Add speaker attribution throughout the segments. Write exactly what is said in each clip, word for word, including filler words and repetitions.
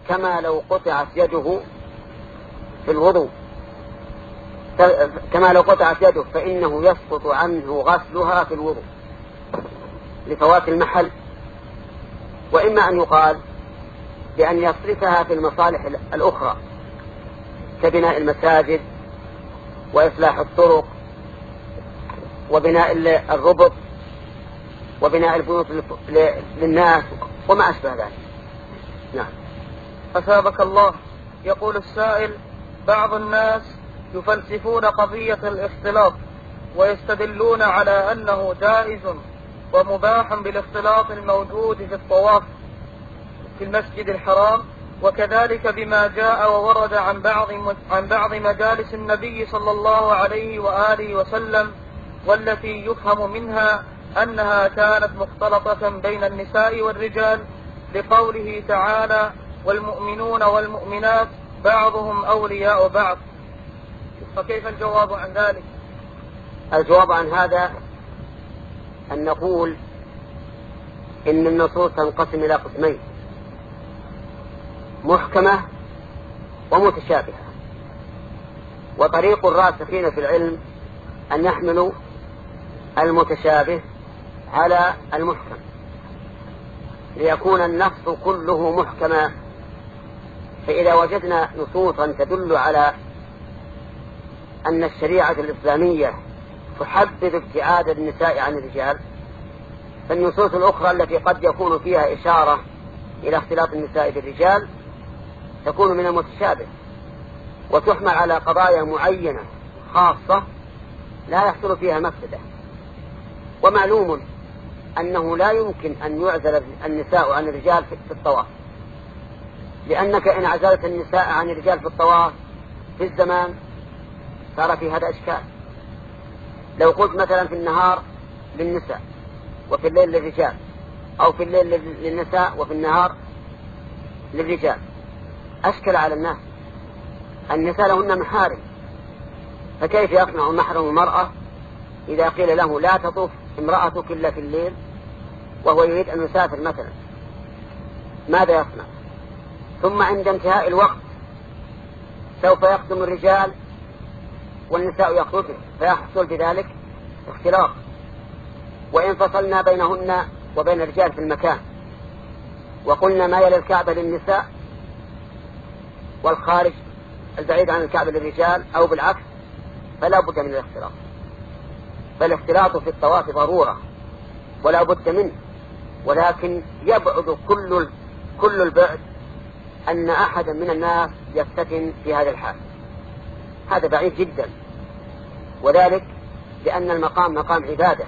Speaker 1: كما لو قطعت يده في الوضوء، كما لو قطعت يده فإنه يسقط عنه غسلها في الوضوء لفوات المحل. وإما أن يقال بأن يصرفها في المصالح الأخرى كبناء المساجد وإصلاح الطرق وبناء الربط وبناء البيوت للناس وما أشبه ذلك. نعم.
Speaker 2: أثابك الله. يقول السائل: بعض الناس يفلسفون قضية الاختلاط ويستدلون على أنه جائز ومباح بالاختلاط الموجود في الطواف في المسجد الحرام، وكذلك بما جاء وورد عن بعض عن بعض مجالس النبي صلى الله عليه وآله وسلم، والتي يفهم منها أنها كانت مختلطة بين النساء والرجال، لقوله تعالى: والمؤمنون والمؤمنات بعضهم أولياء بعض. فكيف الجواب عن ذلك؟
Speaker 1: الجواب عن هذا أن نقول إن النصوص تنقسم إلى قسمين: محكمة ومتشابهة. وطريق الراسخين في العلم أن يحملوا المتشابه على المحكم ليكون النص كله محكما. فإذا وجدنا نصوصا تدل على أن الشريعة الإسلامية تحبذ ابتعاد النساء عن الرجال، فالنصوص الأخرى التي قد يكون فيها إشارة إلى اختلاط النساء بالرجال تكون من المتشابه وتحمل على قضايا معينة خاصة لا يحصل فيها مفسدة. ومعلوم أنه لا يمكن أن يعزل النساء عن الرجال في الطواف، لأنك إن عزلت النساء عن الرجال في الطواف في الزمان صار في هذا إشكال. لو قلت مثلا في النهار للنساء وفي الليل للرجال، أو في الليل للنساء وفي النهار للرجال، أشكل على الناس. النساء لهن محارم، فكيف يصنع محرم المرأة إذا قيل له لا تطوف امرأتك إلا في الليل وهو يريد أن يسافر مثلا؟ ماذا يصنع؟ ثم عند انتهاء الوقت سوف يقدم الرجال والنساء يخرجن، فيحصل بذلك اختلاط. وإن فصلنا بينهن وبين الرجال في المكان وقلنا ما يلي الكعبة للنساء والخارج البعيد عن الكعبة للرجال أو بالعكس، فلا بد من الاختلاط. فالاختلاط في الطواف ضرورة ولا بد منه، ولكن يبعد كل كل البعد أن أحدا من الناس يفتتن في هذا الحال، هذا بعيد جدا. وذلك لأن المقام مقام عبادة،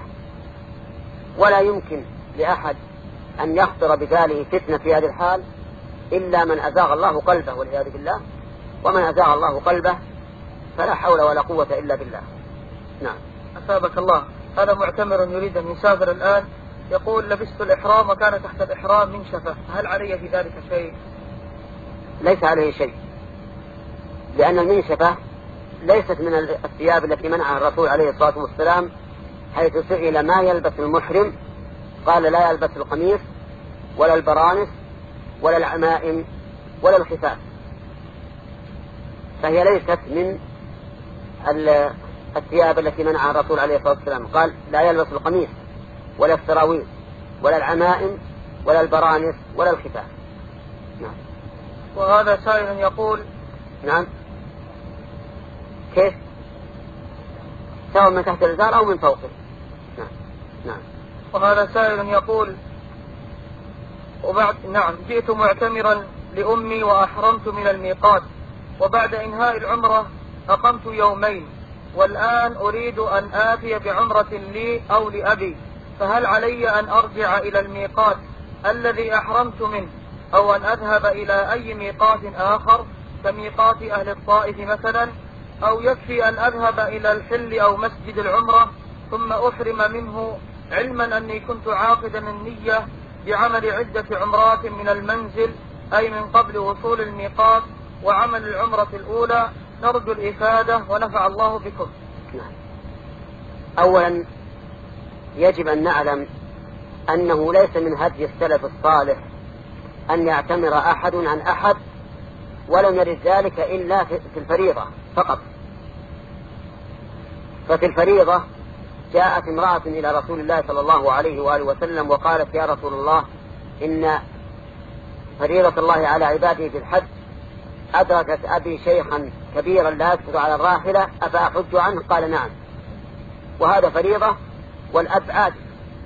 Speaker 1: ولا يمكن لأحد أن يخطر بباله فتنة في هذه الحال إلا من أزاغ الله قلبه والعياذ بالله، ومن أزاغ الله قلبه فلا حول ولا قوة إلا بالله. نعم.
Speaker 2: أثابك الله. هذا معتمر يريد أن يسافر الآن، يقول: لبست الإحرام وكان تحت الإحرام منشفة، هل علي في ذلك شيء؟
Speaker 1: ليس عليه شيء، لأن المنشفة ليست من الثياب التي منعها الرسول عليه الصلاة والسلام، حيث سئل ما يلبس المحرم قال: لا يلبس القميص ولا البرانس ولا العمائم ولا الخفاف. فهي ليست من الثياب التي منعها الرسول عليه الصلاة والسلام، قال: لا يلبس القميص ولا السراويل ولا العمائم ولا البرانس ولا الخفاف. نعم.
Speaker 2: وهذا سائل يقول:
Speaker 1: نعم. كيف؟ سواء من تحت الإزار أو من فوقه. نعم. نعم.
Speaker 2: وهذا سائل يقول: وبعد نعم جئت معتمرا لأمي وأحرمت من الميقات، وبعد إنهاء العمرة أقمت يومين، والآن أريد أن آتي بعمرة لي أو لأبي، فهل علي أن أرجع إلى الميقات الذي أحرمت منه، أو أن أذهب إلى أي ميقات آخر كميقات أهل الطائف مثلا، أو يكفي أن أذهب إلى الحل أو مسجد العمرة ثم أحرم منه، علما أني كنت عاقدا النية بعمل عدة عمرات من المنزل أي من قبل وصول الميقات وعمل العمرة الأولى؟ نرجو الإفادة ونفع الله بكم.
Speaker 1: أولا يجب أن نعلم أنه ليس من هدي السلف الصالح أن يعتمر أحد عن أحد، ولم يرد ذلك إلا في الفريضة فقط. ففي الفريضة جاءت امرأة إلى رسول الله صلى الله عليه وآله وسلم وقالت: يا رسول الله، إن فريضة الله على عباده في الحج أدركت أبي شيخا كبيرا لا يسقط على الراحلة، أفأحج عنه؟ قال: نعم. وهذا فريضة والأب عاجز.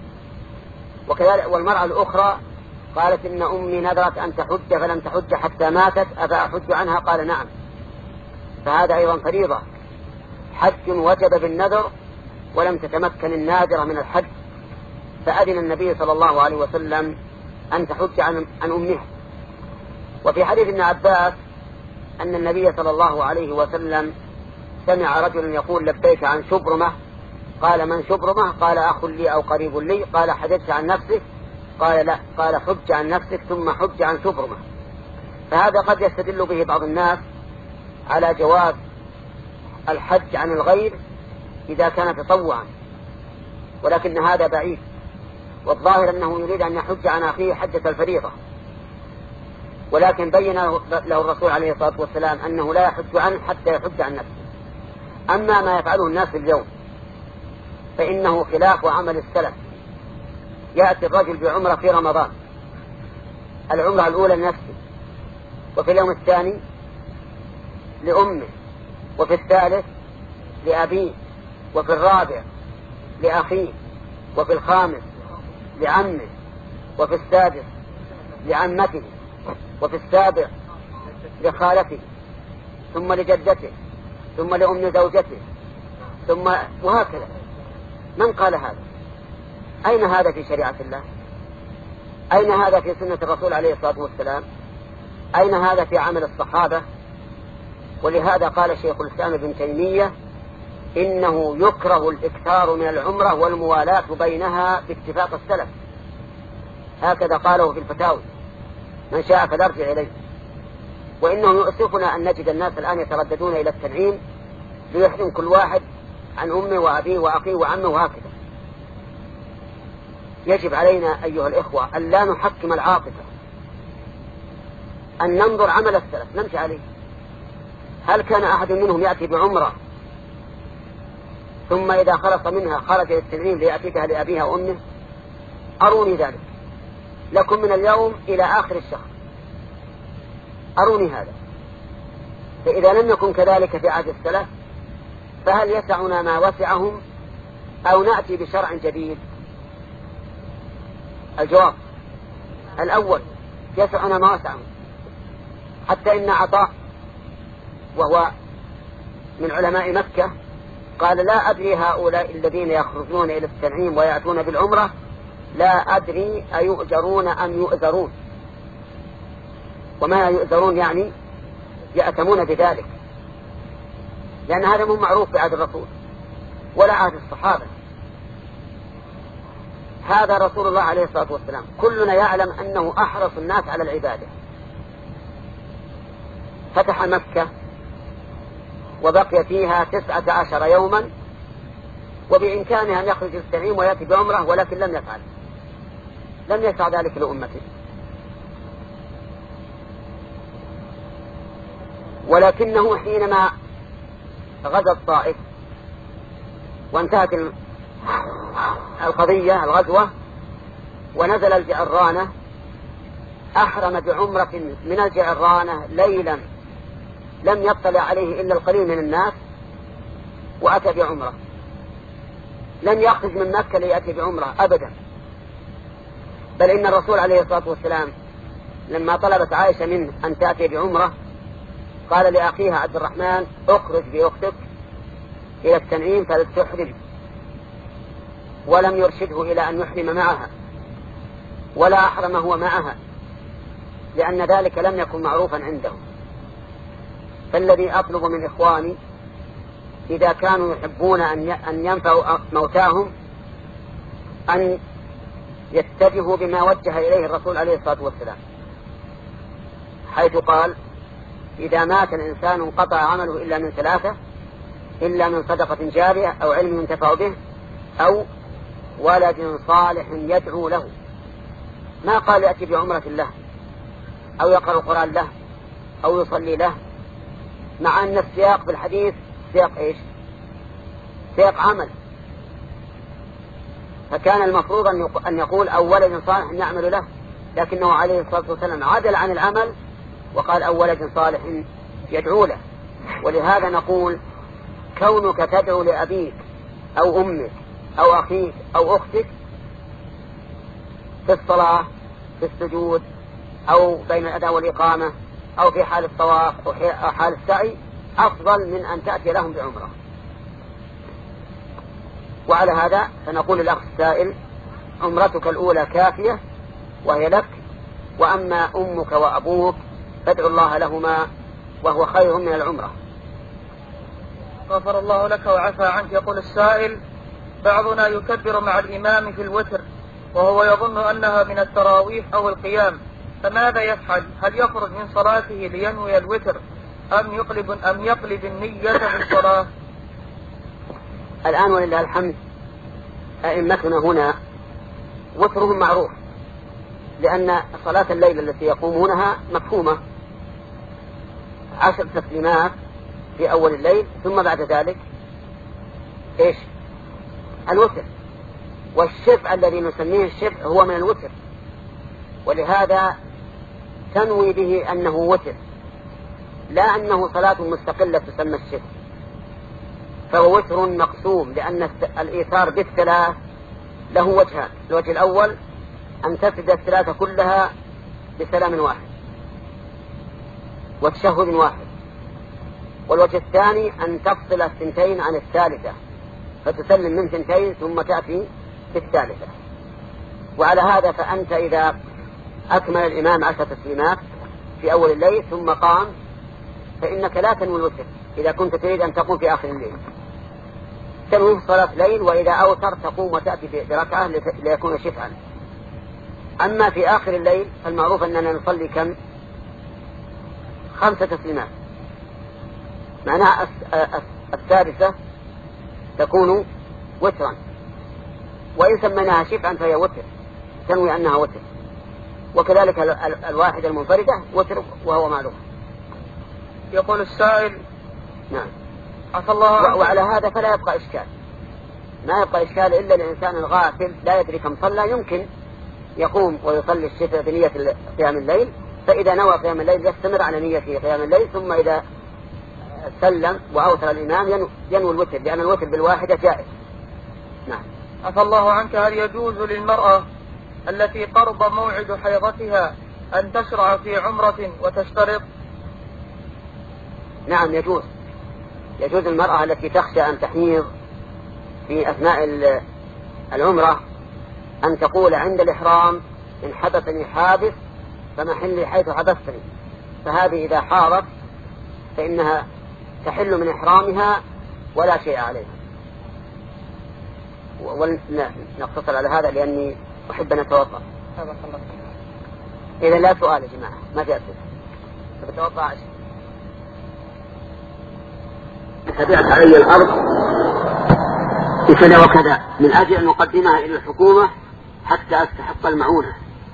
Speaker 1: وكذلك والمرأة الأخرى قالت: إن أمي نذرت أن تحج فلم تحج حتى ماتت، أفأحج عنها؟ قال: نعم. فهذا أيضا فريضة، حج وجب بالنذر ولم تتمكن الناذرة من الحج، فأذن النبي صلى الله عليه وسلم أن تحج عن, عن أمها. وفي حديث ابن عباس أن النبي صلى الله عليه وسلم سمع رجل يقول: لبيك عن شبرمة. قال: من شبرمة؟ قال: أخ لي أو قريب لي. قال: حججت عن نفسك؟ قال: لا. قال: حج عن نفسك ثم حج عن شبرمة. فهذا قد يستدل به بعض الناس على جواز الحج عن الغير إذا كان تطوعا، ولكن هذا بعيد، والظاهر أنه يريد أن يحج عن أخيه حجة الفريضة، ولكن بين له الرسول عليه الصلاة والسلام أنه لا يحج عنه حتى يحج عن نفسه. أما ما يفعله الناس اليوم فإنه خلاف عمل السلف. يأتي الرجل بعمرة في رمضان، العمرة الأولى لنفسه، وفي اليوم الثاني لأمه، وفي الثالث لأبيه، وفي الرابع لأخيه، وفي الخامس لعمه، وفي السادس لعمته، وفي السابع لخالته، ثم لجدته، ثم لأم زوجته، ثم وهكذا. من قال هذا؟ أين هذا في شريعة الله؟ أين هذا في سنة الرسول عليه الصلاة والسلام؟ أين هذا في عمل الصحابة؟ ولهذا قال شيخ الإسلام ابن تيمية: إنه يكره الإكثار من العمرة والموالاة بينها باتفاق السلف. هكذا قاله في الفتاوي، من شاء فليرجع إليه. وإنه يؤسفنا أن نجد الناس الآن يترددون إلى التنعيم ليحرم كل واحد عن أمه وأبيه وأخيه وعمه وهكذا. يجب علينا أيها الإخوة أن لا نحكم العاطفة، أن ننظر عمل السلف نمشي عليه. هل كان أحد منهم يأتي بعمرة ثم إذا خلص منها خرج للتنعيم ليأتي بها لأبيها وأمه؟ أروني ذلك لكم من اليوم إلى آخر الشهر، أروني هذا. فإذا لم يكن كذلك في عهد السلف فهل يسعنا ما وسعهم أو نأتي بشرع جديد؟ الجواب الأول: يسعنا ما وسعهم. حتى إن عطاء وهو من علماء مكة قال: لا أدري هؤلاء الذين يخرجون إلى التنعيم ويأتون بالعمرة لا أدري أيؤجرون أم يؤذرون. وما يؤذرون يعني يأتمون بذلك، لأن هذا مو معروف بعهد الرسول ولا عهد الصحابة. هذا رسول الله عليه الصلاة والسلام كلنا يعلم أنه أحرص الناس على العبادة. فتح مكة وبقي فيها تسعة عشر يوما، وبإمكانه أن يخرج التنعيم ويأتي بعمره، ولكن لم يفعل، لم يسع ذلك لأمته. ولكنه حينما غزا الطائف وانتهت القضية الغزوة ونزل الجعرانة أحرم بعمرة من الجعرانة ليلا لم يطلع عليه إلا القليل من الناس، وأتى بعمرة. لم يخرج من مكة ليأتي بعمرة أبدا، بل إن الرسول عليه الصلاة والسلام لما طلبت عائشة منه أن تأتي بعمرة قال لأخيها عبد الرحمن: اخرج بأختك إلى التنعيم فلتحرم، ولم يرشده إلى أن يحرم معها ولا أحرم هو معها، لأن ذلك لم يكن معروفا عنده. فالذي أطلب من إخواني إذا كانوا يحبون أن ينفعوا موتاهم أن يتجهوا بما وجه إليه الرسول عليه الصلاة والسلام، حيث قال: إذا مات الإنسان انقطع عمله إلا من ثلاثة: إلا من صدقة جارية أو علم ينتفع به أو ولد صالح يدعو له. ما قال يأتي بعمرة الله، أو يقرأ القرآن له أو يصلي له، مع أن السياق في الحديث سياق إيش؟ سياق عمل. فكان المفروض أن يقول أو ولد صالح يعمل له، لكنه عليه الصلاة والسلام عدل عن العمل وقال أو ولد صالح يدعو له. ولهذا نقول كونك تدعو لأبيك أو أمك أو أخيك أو أختك في الصلاة في السجود أو بين الأذان والإقامة أو في حال الطواف أو حال السعي أفضل من أن تأتي لهم بعمرة. وعلى هذا فنقول للأخ السائل عمرتك الأولى كافية وهي لك، وأما أمك وأبوك فادعوا الله لهما وهو خير من العمرة.
Speaker 2: غفر الله لك وعفى عنك. يقول السائل بعضنا يكبر مع الإمام في الوتر وهو يظن أنها من التراويح أو القيام، فماذا يفعل؟ هل يخرج من صلاته لينوي الوتر أم يقلب, أم يقلب النية في الصلاة؟
Speaker 1: الآن ولله الحمد أئمتنا هنا وترهم معروف، لأن صلاة الليل التي يقومونها مفهومة، عشر تسليمات في أول الليل ثم بعد ذلك إيش؟ الوتر. والشفع الذي نسميه الشفع هو من الوتر، ولهذا تنوي به أنه وتر لا أنه صلاة مستقلة تسمى الشفع، فهو وتر مقسوم، لأن الإيثار بالثلاث له وجهان. الوجه الأول أن تسجد الثلاثة كلها بسلام واحد وتشهد واحد، والوجه الثاني أن تفصل الثنتين عن الثالثة فتسلم من ثنتين ثم تأتي بالثالثة. وعلى هذا فأنت إذا أكمل الإمام عشر تسليمات في أول الليل ثم قام فإنك لا تنوي الوتر إذا كنت تريد أن تقوم في آخر الليل، تنوي صلاة ليل، وإذا أوتر تقوم وتأتي بركعة ليكون شفعا. أما في آخر الليل فالمعروف أننا نصلي كم؟ خمسة تسليمات، معناها السادسة تكون وترا، وإن سميناها شفعا فهي وتر، تنوي أنها وتر. وكذلك الواحدة المنفردة وتر وهو معلوم.
Speaker 2: يقول السائل
Speaker 1: نعم
Speaker 2: عفى الله عنك.
Speaker 1: وعلى هذا فلا يبقى إشكال، ما يبقى إشكال إلا الإنسان الغافل لا يدري كم صلى، يمكن يقوم ويصلي الشفع بنية قيام الليل، فإذا نوى قيام الليل يستمر على نية قيام الليل، ثم إذا سلم وأوتر الإمام ينوي الوتر، لأن الوتر بالواحدة جائز. نعم.
Speaker 2: عفى الله عنك. هل يجوز للمرأة التي قرب موعد حيضتها أن تشرع في عمرة وتشترط؟
Speaker 1: نعم يجوز. يجوز المرأة التي تخشى أن تحيض في أثناء العمرة أن تقول عند الإحرام إن حبسني حابس فمحلي حيث حبستني، فهذه إذا حاضت فإنها تحل من إحرامها ولا شيء عليها. ونقتصر على هذا لأني أحب أن أتوضأ. إذا لا سؤال يا جماعة، ما في أسئلة، بتوضأ عشر. تبعت علي الأرض بكذا وكذا من أجل أن نقدمها إلى الحكومة حتى أستحق المعونة،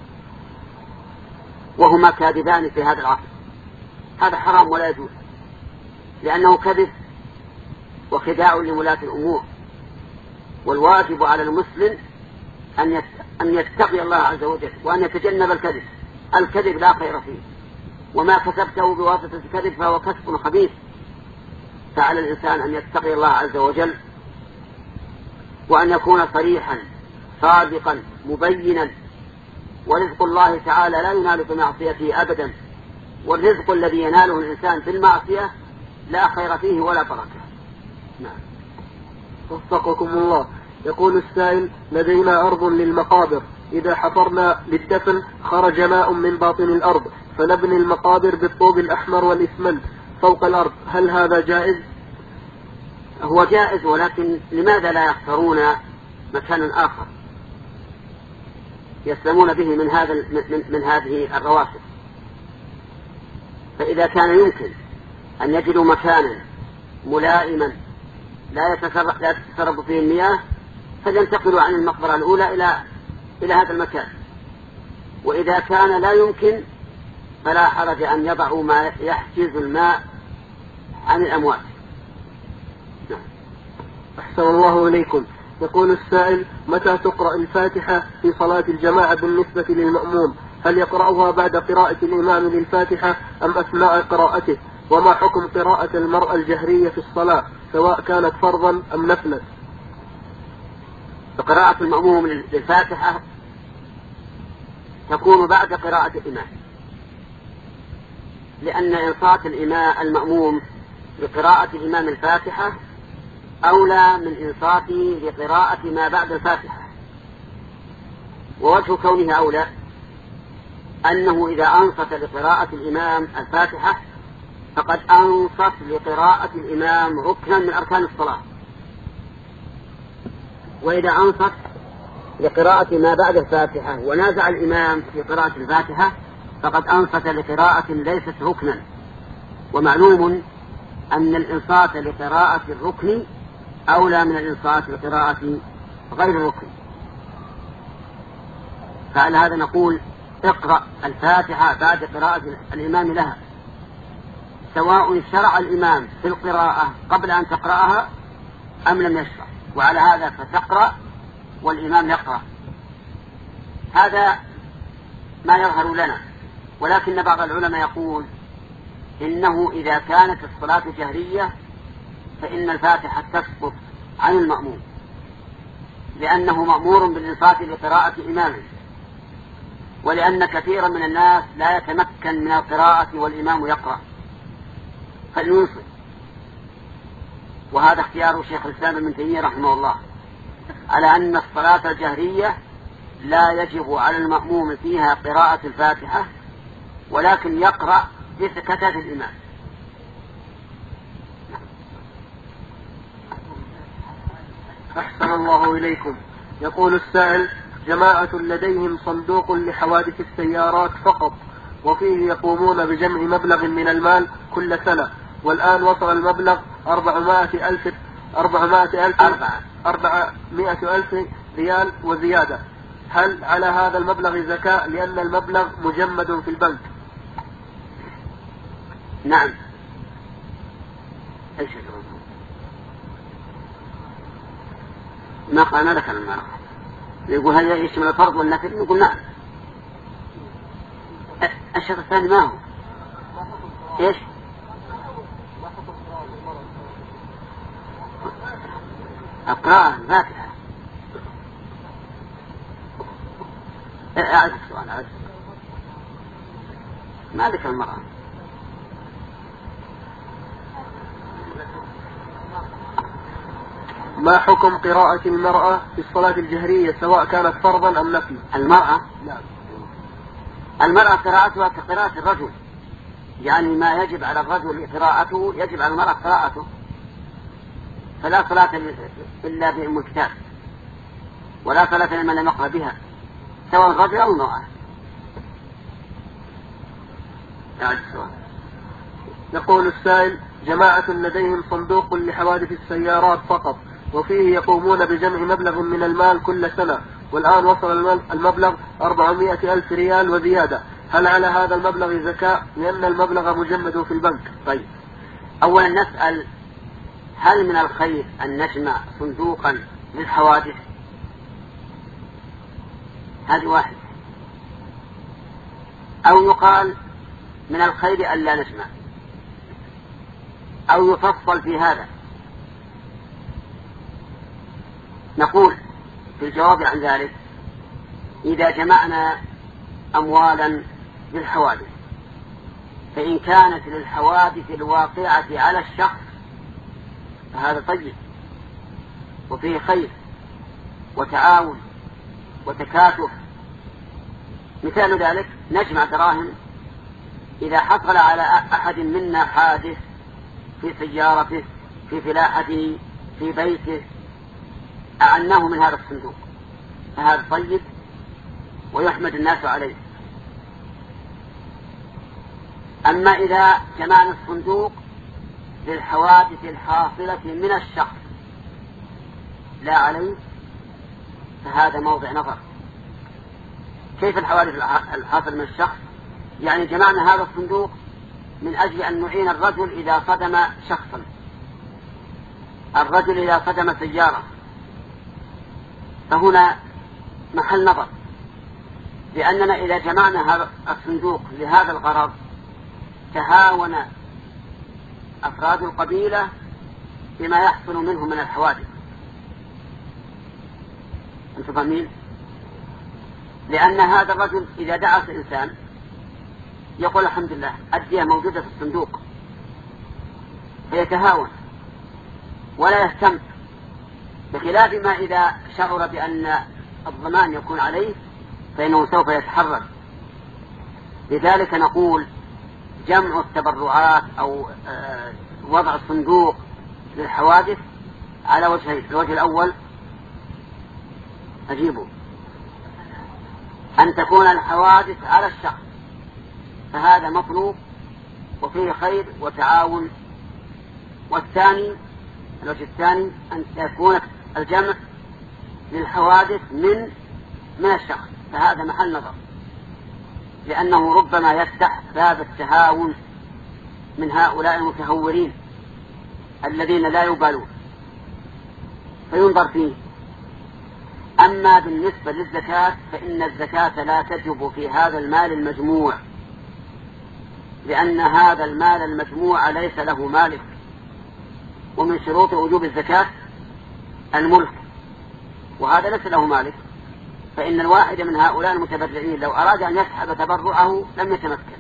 Speaker 1: وهما كاذبان في هذا العصر. هذا حرام ولا يجوز، لأنه كذب وخداع لولاة الأمور. والواجب على المسلم أن أن يتقي الله عز وجل وأن يتجنب الكذب. الكذب لا خير فيه، وما كسبته بواسطة الكذب فهو كسب خبيث. فعلى الإنسان أن يتقي الله عز وجل وأن يكون صريحا صادقا مبينا. ورزق الله تعالى لا ينال بمعصيته أبدا، والرزق الذي يناله الإنسان بالمعصية لا خير فيه ولا بركة. نعم.
Speaker 3: وفقكم الله. يقول السائل لدينا أرض للمقابر، إذا حفرنا للدفن خرج ماء من باطن الأرض فنبني المقابر بالطوب الأحمر والإسمنت فوق الأرض، هل هذا جائز؟
Speaker 1: هو جائز، ولكن لماذا لا يختارون مكانا آخر يسلمون به من هذا من, من هذه الرواسب؟ فإذا كان يمكن أن يجدوا مكانا ملائما لا يتسرب فيه المياه فلينتقلوا عن المقبرة الأولى إلى إلى هذا المكان. وإذا كان لا يمكن فلا حرج أن يضعوا ما يحجز الماء عن الأموات. نعم.
Speaker 3: أحسن الله إليكم. يقول السائل: متى تقرأ الفاتحة في صلاة الجماعة بالنسبة للمأموم؟ هل يقرأها بعد قراءة الإمام للفاتحة أم أثناء قراءته؟ وما حكم قراءة المرأة الجهرية في الصلاة سواء كانت فرضا أم نفلا؟
Speaker 1: قراءة المأموم للفاتحة تكون بعد قراءة الإمام، لأن إنصات الإمام المأموم لقراءة الإمام الفاتحة أولى من إنصاته لقراءة ما بعد الفاتحة. ووجه كونه أولى أنه إذا أنصت لقراءة الإمام الفاتحة فقد أنصت لقراءة الإمام ركنا من أركان الصلاة، وإذا أنصت لقراءة ما بعد الفاتحة ونازع الإمام في قراءة الفاتحة فقد أنصت لقراءة ليست ركنا. ومعلوم أن الإنصات لقراءة الركن أولى من الإنصات لقراءة غير الركن. فعلى هذا نقول: اقرأ الفاتحة بعد قراءة الإمام لها، سواء شرع الإمام في القراءة قبل أن تقرأها أم لم يشرع، وعلى هذا فتقرأ والإمام يقرأ. هذا ما يظهر لنا. ولكن بعض العلماء يقول إنه إذا كانت الصلاة جهرية فإن الفاتحة تسقط عن المأموم، لأنه مأمور بالإنصات لقراءة إمامه، ولأن كثيرا من الناس لا يتمكن من القراءة والإمام يقرأ فلينصت. وهذا اختيار شيخ الإسلام ابن تيمية رحمه الله على أن الصلاة الجهرية لا يجب على المأموم فيها قراءة الفاتحة، ولكن يقرأ بسكتة الإمام.
Speaker 3: أحسن الله إليكم. يقول السائل: جماعة لديهم صندوق لحوادث السيارات فقط، وفيه يقومون بجمع مبلغ من المال كل سنة، والآن وصل المبلغ أربعمائة ألف أربعمائة ألف أربعمائة ألف ريال وزيادة. هل على هذا المبلغ زكاة لأن المبلغ مجمد في البنك؟
Speaker 1: نعم. ايش ما قلنا لك المال؟ يقول هل يشمل الفرض والنفل؟ يقول نعم. الشرط الثاني ما هو؟ ايش؟ القراءة الفاتحة. أعد السؤال. أعد ما ذكر المرأة.
Speaker 3: ما حكم قراءة المرأة في الصلاة الجهرية سواء كانت فرضا أم نفلا؟
Speaker 1: المرأة
Speaker 3: نعم.
Speaker 1: المرأة قراءتها كقراءة الرجل، يعني ما يجب على الرجل قراءته يجب على المرأة قراءته، فلا صلاة إلا بأم الكتاب، ولا صلاة لمن لم يقرأ بها سواء الرجل أو المرأة.
Speaker 3: يقول السائل: جماعة لديهم صندوق لحوادث السيارات فقط، وفيه يقومون بجمع مبلغ من المال كل سنة، والآن وصل المبلغ أربعمائة ألف ريال وزيادة. هل على هذا المبلغ زكاة لأن المبلغ مجمد في البنك؟
Speaker 1: طيب، أولا نسأل: هل من الخير أن نجمع صندوقا للحوادث؟ هذه واحد. أو يقال من الخير أن لا نجمع، أو يفصل في هذا. نقول في الجواب عن ذلك: إذا جمعنا أموالا للحوادث فإن كانت للحوادث الواقعة على الشخص فهذا طيب وفيه خير وتعاون وتكاتف. مثال ذلك: نجمع دراهم إذا حصل على أحد منا حادث في سيارته، في فلاحته، في بيته، أعناه من هذا الصندوق، فهذا طيب ويحمد الناس عليه. أما إذا جمعنا الصندوق للحوادث الحاصلة من الشخص لا عليه فهذا موضع نظر. كيف الحوادث الحاصلة من الشخص؟ يعني جمعنا هذا الصندوق من أجل أن نعين الرجل إذا صدم شخصا، الرجل إذا صدم سيارة، فهنا محل نظر، لأننا إذا جمعنا هذا الصندوق لهذا الغرض تهاون أفراد القبيلة بما يحصل منه من الحوادث. أنتم فاهمين؟ لأن هذا الرجل إذا دعس إنسان يقول الحمد لله الدية موجودة في الصندوق، فيتهاون ولا يهتم، بخلاف ما إذا شعر بأن الضمان يكون عليه فإنه سوف يتحرك. لذلك نقول جمع التبرعات أو وضع الصندوق للحوادث على وجهين. الوجه الأول أجيبه أن تكون الحوادث على الشخص، فهذا مطلوب وفيه خير وتعاون. والثاني الوجه الثاني أن تكون الجمع للحوادث من من الشخص، فهذا محل نظر، لأنه ربما يفتح باب التهاون من هؤلاء المتهورين الذين لا يبالون فينظر فيه. أما بالنسبة للزكاة فإن الزكاة لا تجب في هذا المال المجموع، لأن هذا المال المجموع ليس له مالك، ومن شروط وجوب الزكاة الملك، وهذا ليس له مالك، فإن الواحد من هؤلاء المتبرعين لو أراد أن يسحب تبرعه لم يتمكن،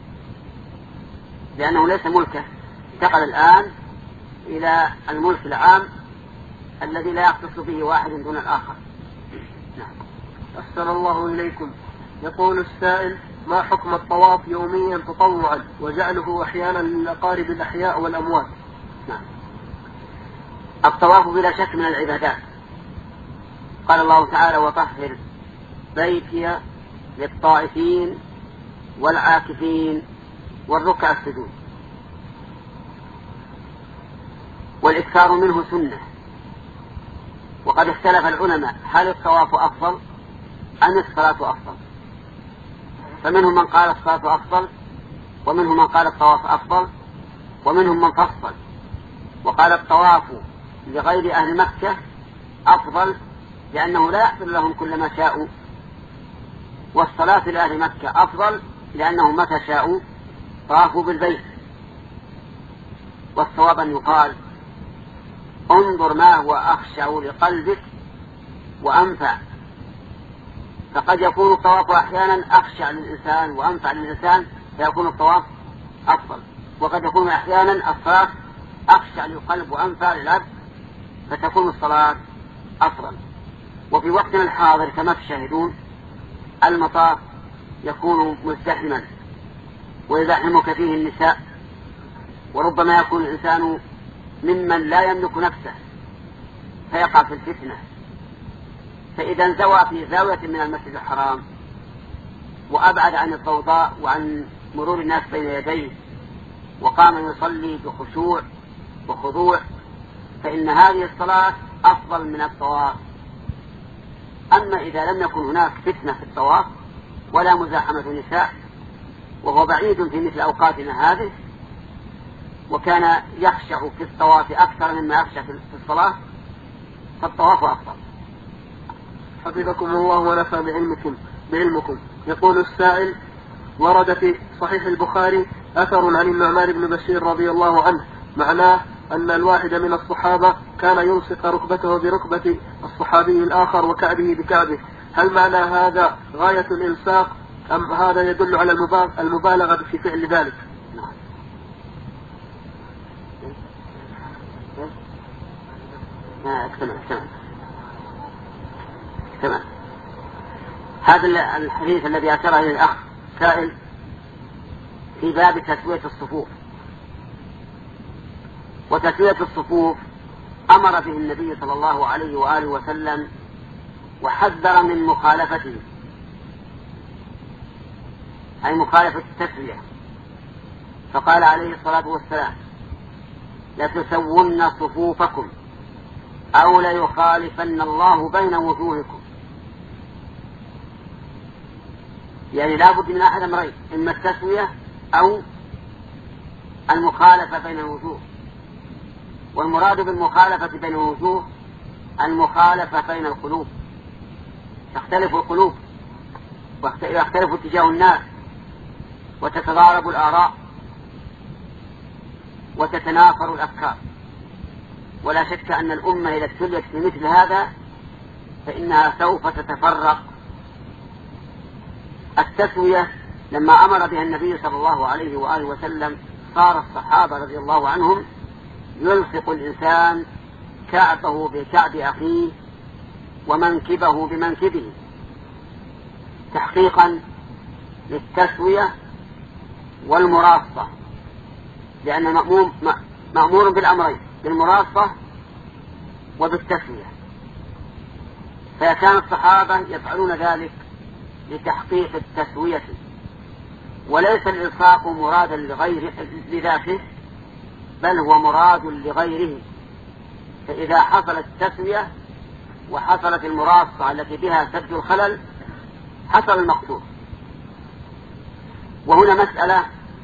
Speaker 1: لأنه ليس ملكه، انتقل الآن إلى الملك العام الذي لا يختص به واحد دون الآخر.
Speaker 3: نعم. أحسن الله إليكم. يقول السائل: ما حكم الطواف يوميا تطوعا وجعله أحيانا للأقارب الأحياء والأموات؟
Speaker 1: نعم. الطواف بلا شك من العبادات، قال الله تعالى: وطهر بيتي للطائفين والعاكفين والركع السجود. والإكثار منه سنة. وقد اختلف العلماء هل الطواف أفضل أم الصلاة أفضل، فمنهم من قال الصلاة أفضل، ومنهم من قال الطواف أفضل، ومنهم من فصل وقال الطواف لغير أهل مكة أفضل لأنه لا يحصل لهم كل ما شاءوا، والصلاة لأهل مكة أفضل لأنهم متى شاءوا طافوا بالبيت. والصواب أن يقال: انظر ما هو أخشع لقلبك وأنفع، فقد يكون الطواف أحيانا أخشع للإنسان وأنفع للإنسان فيكون الطواف أفضل، وقد يكون أحيانا الصلاة أخشع للقلب وأنفع للعبد فتكون الصلاة أفضل. وفي وقتنا الحاضر كما تشاهدون المطاف يكون مزدحما ويزاحمك فيه النساء، وربما يكون الإنسان ممن لا يملك نفسه فيقع في الفتنة، فإذا انزوى في زاوية من المسجد الحرام وأبعد عن الضوضاء وعن مرور الناس بين يديه وقام يصلي بخشوع وخضوع فإن هذه الصلاة أفضل من الطواف. أما إذا لم يكن هناك فتنة في الطواف ولا مزاحمة نساء وهو بعيد في مثل أوقاتنا هذه وكان يخشع في الطواف أكثر مما يخشع في الصلاة فالطواف أفضل.
Speaker 3: حفظكم الله ونفع بعلمكم بعلمكم. يقول السائل: ورد في صحيح البخاري أثر عن النعمان بن بشير رضي الله عنه معناه أن الواحد من الصحابة كان يلصق ركبته بركبة الصحابي الآخر وكعبه بكعبه، هل معنى هذا غاية الإلصاق أم هذا يدل على المبالغة في فعل ذلك؟
Speaker 1: تمام تمام. هذا الحديث الذي أشار إليه الأخ سائل في باب تسوية الصفوف، وتسوية الصفوف أمر به النبي صلى الله عليه وآله وسلم وحذر من مخالفته، أي مخالفة التسوية، فقال عليه الصلاة والسلام: لتسون صفوفكم أو ليخالفن الله بين وجوهكم. يعني لا بد من أحد أمرين، إما التسوية أو المخالفة بين الوجوه. والمراد بالمخالفة بين الوجوه المخالفة بين القلوب، تختلف القلوب ويختلف اتجاه الناس وتتضارب الآراء وتتنافر الأفكار. ولا شك أن الأمة إذا ابتليت في مثل هذا فإنها سوف تتفرق. التسوية لما أمر بها النبي صلى الله عليه وآله وسلم صار الصحابة رضي الله عنهم يلصق الإنسان كعبه بكعب أخيه ومنكبه بمنكبه تحقيقا للتسوية والمراصة، لأن مأمور, مأمور بالأمرين، بالمراصة وبالتسوية. فكان الصحابة يفعلون ذلك لتحقيق التسوية، وليس الإلصاق مرادا لغير لذاته بل هو مراد لغيره. فإذا حصلت التسوية وحصلت المراصة التي بها سد الخلل حصل المقصود. وهنا مسألة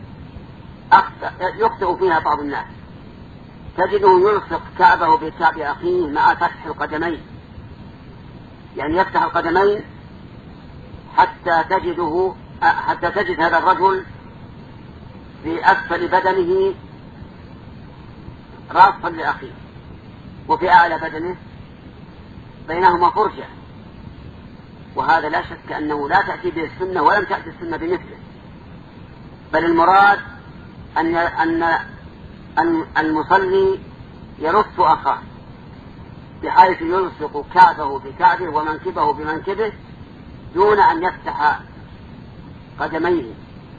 Speaker 1: يخطئ فيها بعض الناس، تجده يلصق كعبه بكعب أخيه مع فتح القدمين، يعني يفتح القدمين حتى تجده حتى تجد هذا الرجل في أسفل بدنه راصا لأخيه وفي أعلى بدنه بينهما فرجة. وهذا لا شك أنه لا تأتي به السنة ولم تأتي السنة بمثله، بل المراد أن أن المصلي يرص أخاه بحيث يلصق كعبه بكعبه ومنكبه بمنكبه دون أن يفتح قدميه.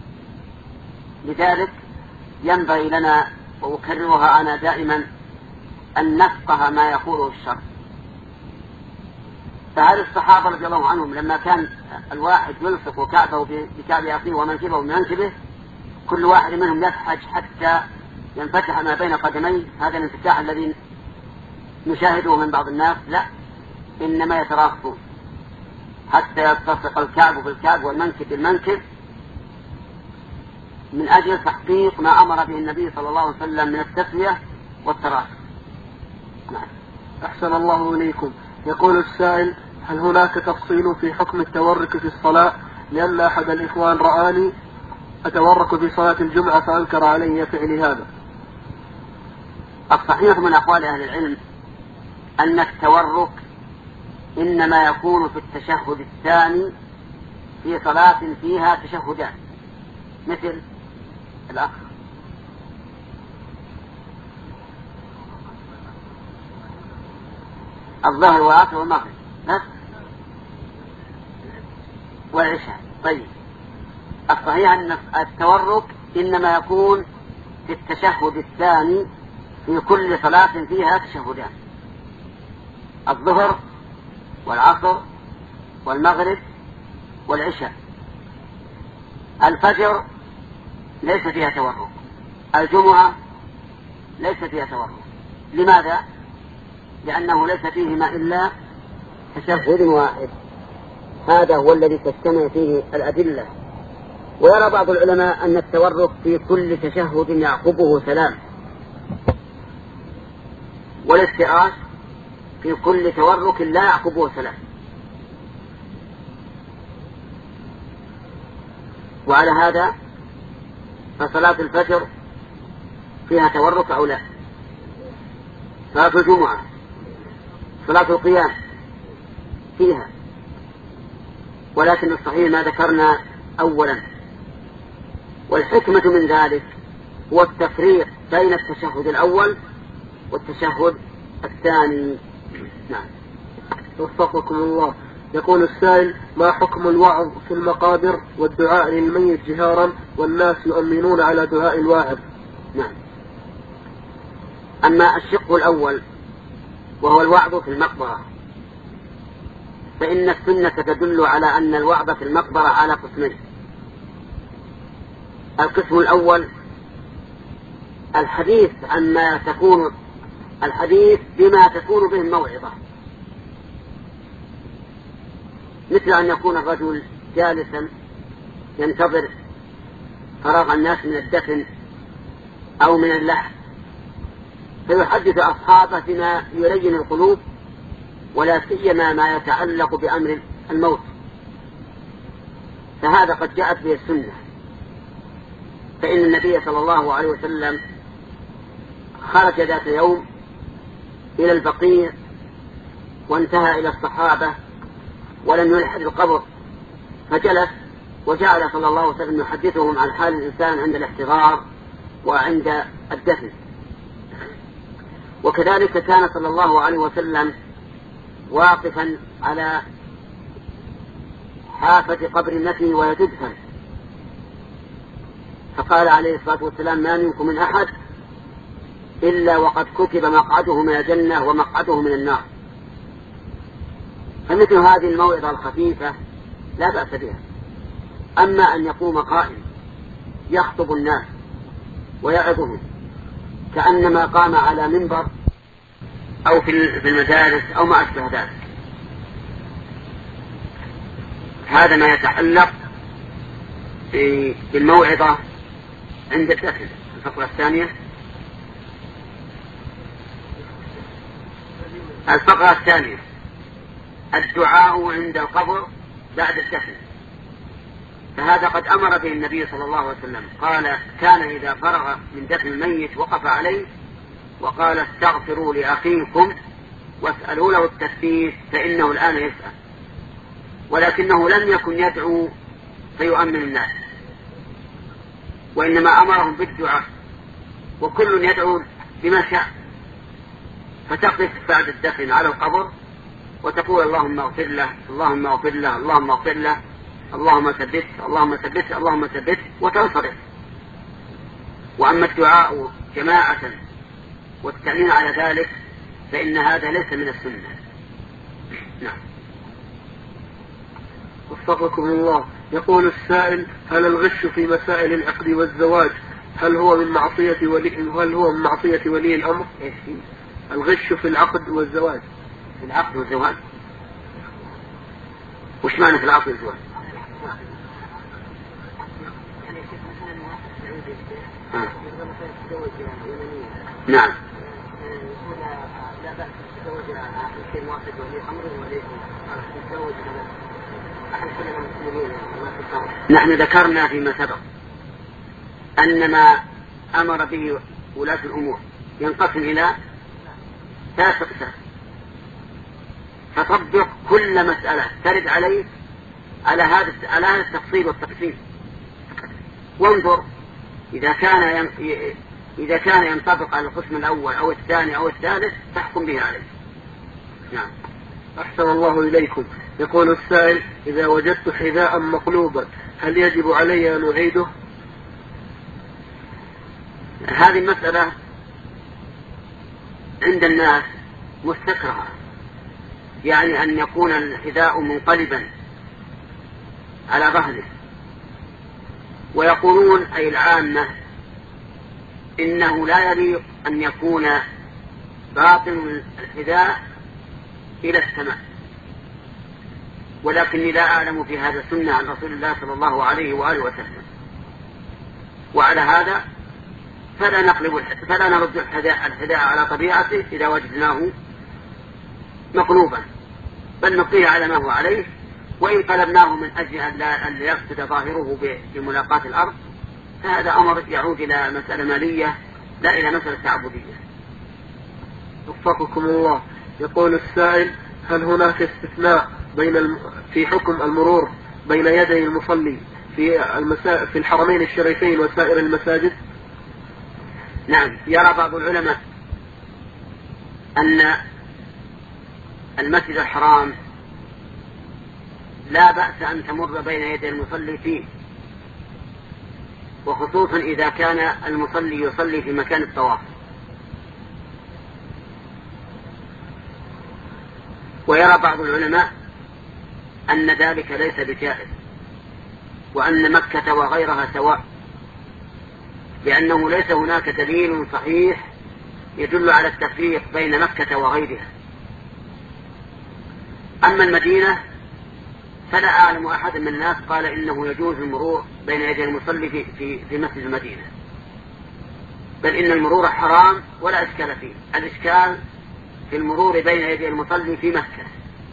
Speaker 1: لذلك ينبغي لنا، وأكررها أنا دائما، أن نفقه ما يقوله الشرع. فهذه الصحابة رضي الله عنهم لما كان الواحد يلصق كعبه بكعب أخيه ومنكبه بمنكبه كل واحد منهم يفحج حتى ينفتح ما بين قدميه، هذا الانفتاح الذي نشاهده من بعض الناس، لا، إنما يتراصون حتى يلتصق الكعب بالكعب والمنكب بالمنكب من أجل تحقيق ما أمر به النبي صلى الله عليه وسلم من التسوية والتراص.
Speaker 3: أحسن الله إليكم. يقول السائل: هل هناك تفصيل في حكم التورك في الصلاة؟ لأن أحد الإخوان رآني أتورك في صلاة الجمعة فأنكر علي فعل هذا.
Speaker 1: الصحيح من أقوال أهل العلم أن التورك إنما يكون في التشهد الثاني في صلاة فيها تشهدان، مثل الأخ الظهر والعصر والمغرب بس والعشاء. طيب، الصحيح أن التورك إنما يكون في التشهد الثاني في كل صلاة فيها تشهدان، الظهر والعصر والمغرب والعشاء. الفجر ليس فيها تورك، الجمعة ليس فيها تورك. لماذا؟ لأنه ليس فيهما إلا تشهد واحد، هذا هو الذي تجتمع فيه الأدلة. ويرى بعض العلماء أن التورك في كل تشهد يعقبه سلام، والافتراش في كل تورك لا يعقبه سلام. وعلى هذا فصلاة الفجر فيها تورك أو لا؟ صلاة الجمعة، صلاة القيام فيها، ولكن الصحيح ما ذكرنا أولا. والحكمة من ذلك هو التفريق بين التشهد الأول والتشهد الثاني. نعم.
Speaker 3: وفقكم الله. يقول السائل: ما حكم الوعظ في المقابر والدعاء للميت جهارا والناس يؤمنون على دعاء الواعظ؟
Speaker 1: نعم. أما الشق الأول وهو الوعظ في المقبرة فإن السنة تدل على أن الوعظ في المقبرة على قسمين. القسم الأول الحديث عما تكون الحديث بما تكون به الموعظة، مثل أن يكون الرجل جالسا ينتظر فراغ الناس من الدفن أو من اللحم، فيحدث أصحابه بما يلين القلوب، ولا سيما ما يتعلق بأمر الموت، فهذا قد جاءت به السنة. فإن النبي صلى الله عليه وسلم خرج ذات يوم إلى البقيع وانتهى إلى الصحابة ولم يلحد القبر، فجلس وجعل صلى الله عليه وسلم يحدثهم عن حال الإنسان عند الاحتضار وعند الدفن. وكذلك كان صلى الله عليه وسلم واقفا على حافة قبر ابنته وهي تدفن، فقال عليه الصلاة والسلام: ما منكم من أحد إلا وقد كتب مقعده من الجنة ومقعده من النار. فمثل هذه الموعظة الخفيفة لا بأس بها. أما أن يقوم قائم يخطب الناس ويعظهم كأنما قام على منبر أو في المدارس أو ما أشبه ذلك، هذا ما يتعلق بالموعظة عند الدفن. الفقرة الثانية. الفقرة الثانية الدعاء عند القبر بعد الدفن، فهذا قد أمر به النبي صلى الله عليه وسلم، قال: كان إذا فرغ من دفن الميت وقف عليه وقال: استغفروا لأخيكم واسألوا له التثبيت فإنه الآن يسأل. ولكنه لم يكن يدعو فيؤمن الناس، وإنما أمرهم بالدعاء، وكل يدعو بما شاء. فتقف بعد الدفن على القبر وتقول: اللهم اغفر له، اللهم اغفر له، اللهم اغفر له، اللهم ثبت، اللهم ثبت، اللهم ثبت، وتنصرف. وأما الدعاء جماعة والتأمين على ذلك فإن هذا ليس من السنة. نعم.
Speaker 3: وفقكم الله. يقول السائل: هل الغش في مسائل العقد والزواج هل هو من معصية ولي هل هو من معصية ولي الأمر؟
Speaker 1: إيش؟
Speaker 3: الغش في العقد والزواج.
Speaker 1: في العقد والزواج؟ وش معنى في العقد والزواج؟ آه. نعم. نحن ذكرنا فيما سبق أن ما أمر به ولاة الأمور ينقسم إلى ثلاث أقسام، فطبق كل مسألة ترد عليه على هذا على هذا التفصيل والتقسيم، وانظر إذا كان إذا كان ينطبق على القسم الأول أو الثاني أو الثالث تحكم به عليه. نعم.
Speaker 3: أحسن الله إليكم. يقول السائل: إذا وجدت حذاء مقلوبا هل يجب علي أن أعيده؟
Speaker 1: هذه المسألة عند الناس مستكرهة، يعني أن يكون الحذاء منقلبا على ظهره، ويقولون أي العامة إنه لا يليق أن يكون باطن الحذاء إلى السماء، ولكني لا أعلم في هذا سنة عن رسول الله صلى الله عليه وآله وسلم. وعلى هذا فلا نقلب فلا نرد الحذاء الحذاء على طبيعته إذا وجدناه مقلوبا، بل نبقيه على ما هو عليه، وإن قلبناه من أجل أن لا يفسد ظاهره بملاقاة الأرض فهذا أمر يعود إلى مسألة مالية لا إلى مسألة تعبدية.
Speaker 3: وفقكم الله. يقول السائل: هل هناك استثناء بين الم... في حكم المرور بين يدي المصلي في المسا... في الحرمين الشريفين وسائر المساجد؟
Speaker 1: نعم. يرى بعض العلماء أن المسجد الحرام لا بأس أن تمر بين يدي المصلي فيه، وخصوصا إذا كان المصلي يصلي في مكان الطواف. ويرى بعض العلماء أن ذلك ليس بجائز، وأن مكة وغيرها سواء، لأنه ليس هناك دليل صحيح يدل على التفريق بين مكة وغيرها. أما المدينة فلا أعلم أحد من الناس قال إنه يجوز المرور بين يدي المصلي في, في, في مسجد المدينة، بل إن المرور حرام ولا إشكال فيه. الإشكال في المرور بين يدي المصلي في مكة.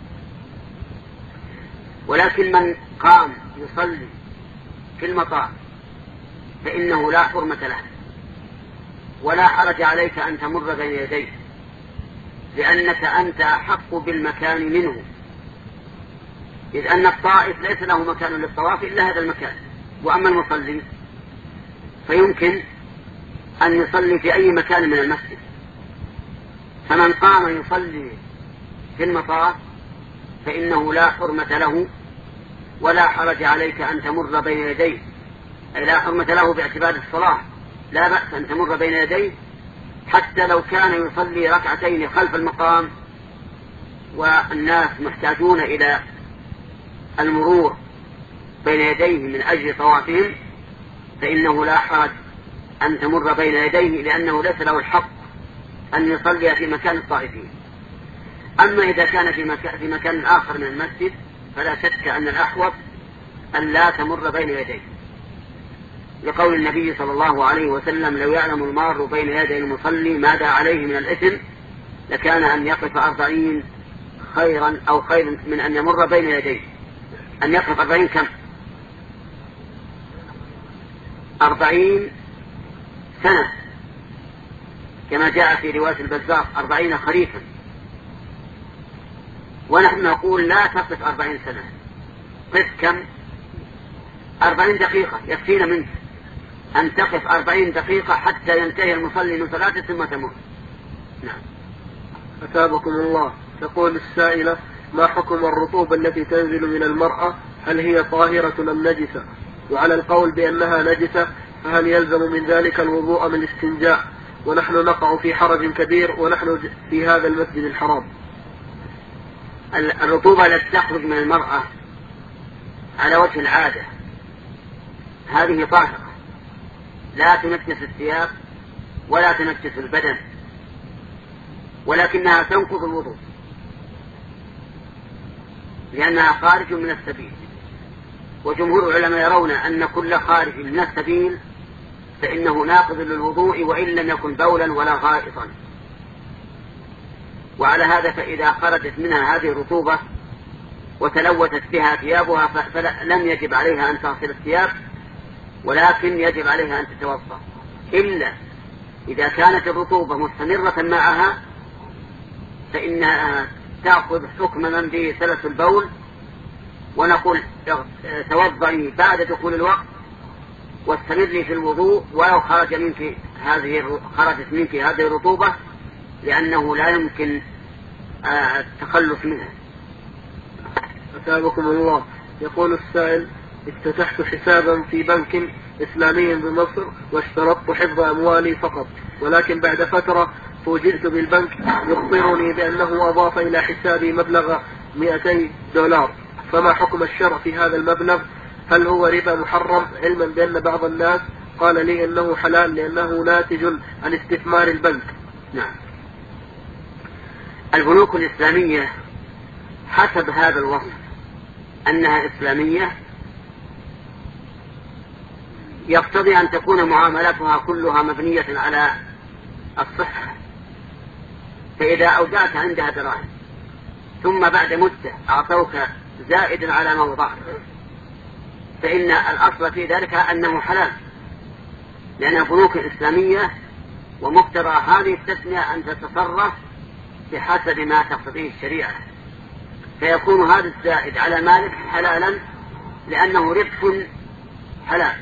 Speaker 1: ولكن من قام يصلي في المطار فإنه لا حرمة له ولا حرج عليك أن تمر بين يديه، لأنك أنت أحق بالمكان منه، إذ أن الطائف ليس له مكان للطواف إلا هذا المكان. وأما المصلي فيمكن أن يصلي في أي مكان من المسجد، فمن قام يصلي في المطار فإنه لا حرمة له ولا حرج عليك أن تمر بين يديه، أي لا حرمة له باعتبار الصلاة، لا بأس أن تمر بين يديه حتى لو كان يصلي ركعتين خلف المقام والناس محتاجون إلى المرور بين يديه من أجل طوافهم، فإنه لا حرج أن تمر بين يديه، لأنه ليس له الحق أن يصلي في مكان الطائفين. أما إذا كان في مكان, في مكان آخر من المسجد فلا شك أن الأحوط أن لا تمر بين يديه، لقول النبي صلى الله عليه وسلم: لو يعلم المار بين يدي المصلي ماذا عليه من الإثم لكان أن يقف أربعين خيرا أو خير من أن يمر بين يديه. أن يقف أربعين كم؟ أربعين سنة، كما جاء في رواية البزار أربعين خريفا. ونحن نقول لا تقف أربعين سنة، قف كم؟ أربعين دقيقة يكفينا منك أن تقف أربعين دقيقة حتى ينتهي المصلي من صلاته ثم تمر. نعم.
Speaker 3: أثابكم الله. تقول السائلة: ما حكم الرطوبة التي تنزل من المرأة؟ هل هي طاهرة أم نجسة؟ وعلى القول بأنها نجسة فهل يلزم من ذلك الوضوء من الاستنجاء؟ ونحن نقع في حرج كبير ونحن في هذا المسجد الحرام.
Speaker 1: الرطوبة التي تخرج من المرأة على وجه العادة هذه طاهرة، لا تنجس الثياب ولا تنجس البدن، ولكنها تنقض الوضوء لأنها خارج من السبيل. وجمهور العلماء يرون أن كل خارج من السبيل فإنه ناقض للوضوء وإن لم يكن بولا ولا غائطا. وعلى هذا فإذا خرجت منها هذه الرطوبة وتلوثت بها ثيابها فلم يجب عليها أن تغسل الثياب، ولكن يجب عليها أن تتوضأ، إلا إذا كانت الرطوبة مستمرة معها فإنها تأخذ حكم من به سلس البول، ونقول توضئي بعد دخول الوقت واستمري في الوضوء ولو خرج منك هذه خرجت منك هذه الرطوبة، لأنه لا يمكن التخلص منها.
Speaker 3: أثابكم الله. يقول السائل: افتتحت حسابا في بنك إسلامي بمصر واشترطت حفظ أموالي فقط، ولكن بعد فترة فوجئت بالبنك يخبرني بأنه أضاف إلى حسابي مبلغ مئتي دولار، فما حكم الشرع في هذا المبلغ؟ هل هو ربا محرم، علما بأن بعض الناس قال لي أنه حلال لأنه ناتج عن استثمار البنك؟
Speaker 1: نعم. البنوك الإسلامية حسب هذا الوصف أنها إسلامية يقتضي أن تكون معاملاتها كلها مبنية على الصحة. فإذا أودعت عندها دراهم ثم بعد مدة أعطوك زائدا على ما وضعت فإن الأصل في ذلك أنه حلال، لأن البنوك الإسلامية ومقتضى هذه التسمية أن تتصرف بحسب ما تقتضيه الشريعة، فيكون هذا الزائد على مالك حلالا لأنه ربح حلال.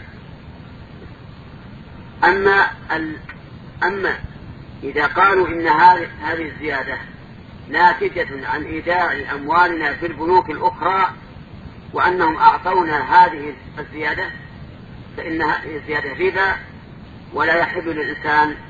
Speaker 1: أما, أما إذا قالوا إن هذه الزيادة ناتجة عن إيداع أموالنا في البنوك الأخرى وأنهم أعطونا هذه الزيادة فإنها زيادة ربا، ولا يحل للإنسان